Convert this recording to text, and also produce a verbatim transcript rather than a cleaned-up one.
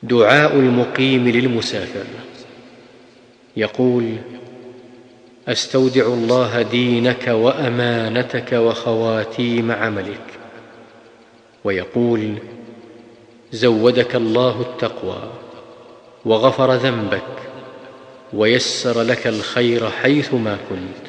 دعاء المقيم للمسافر. يقول: أستودع الله دينك وأمانتك وخواتيم عملك. ويقول: زودك الله التقوى وغفر ذنبك ويسر لك الخير حيثما كنت.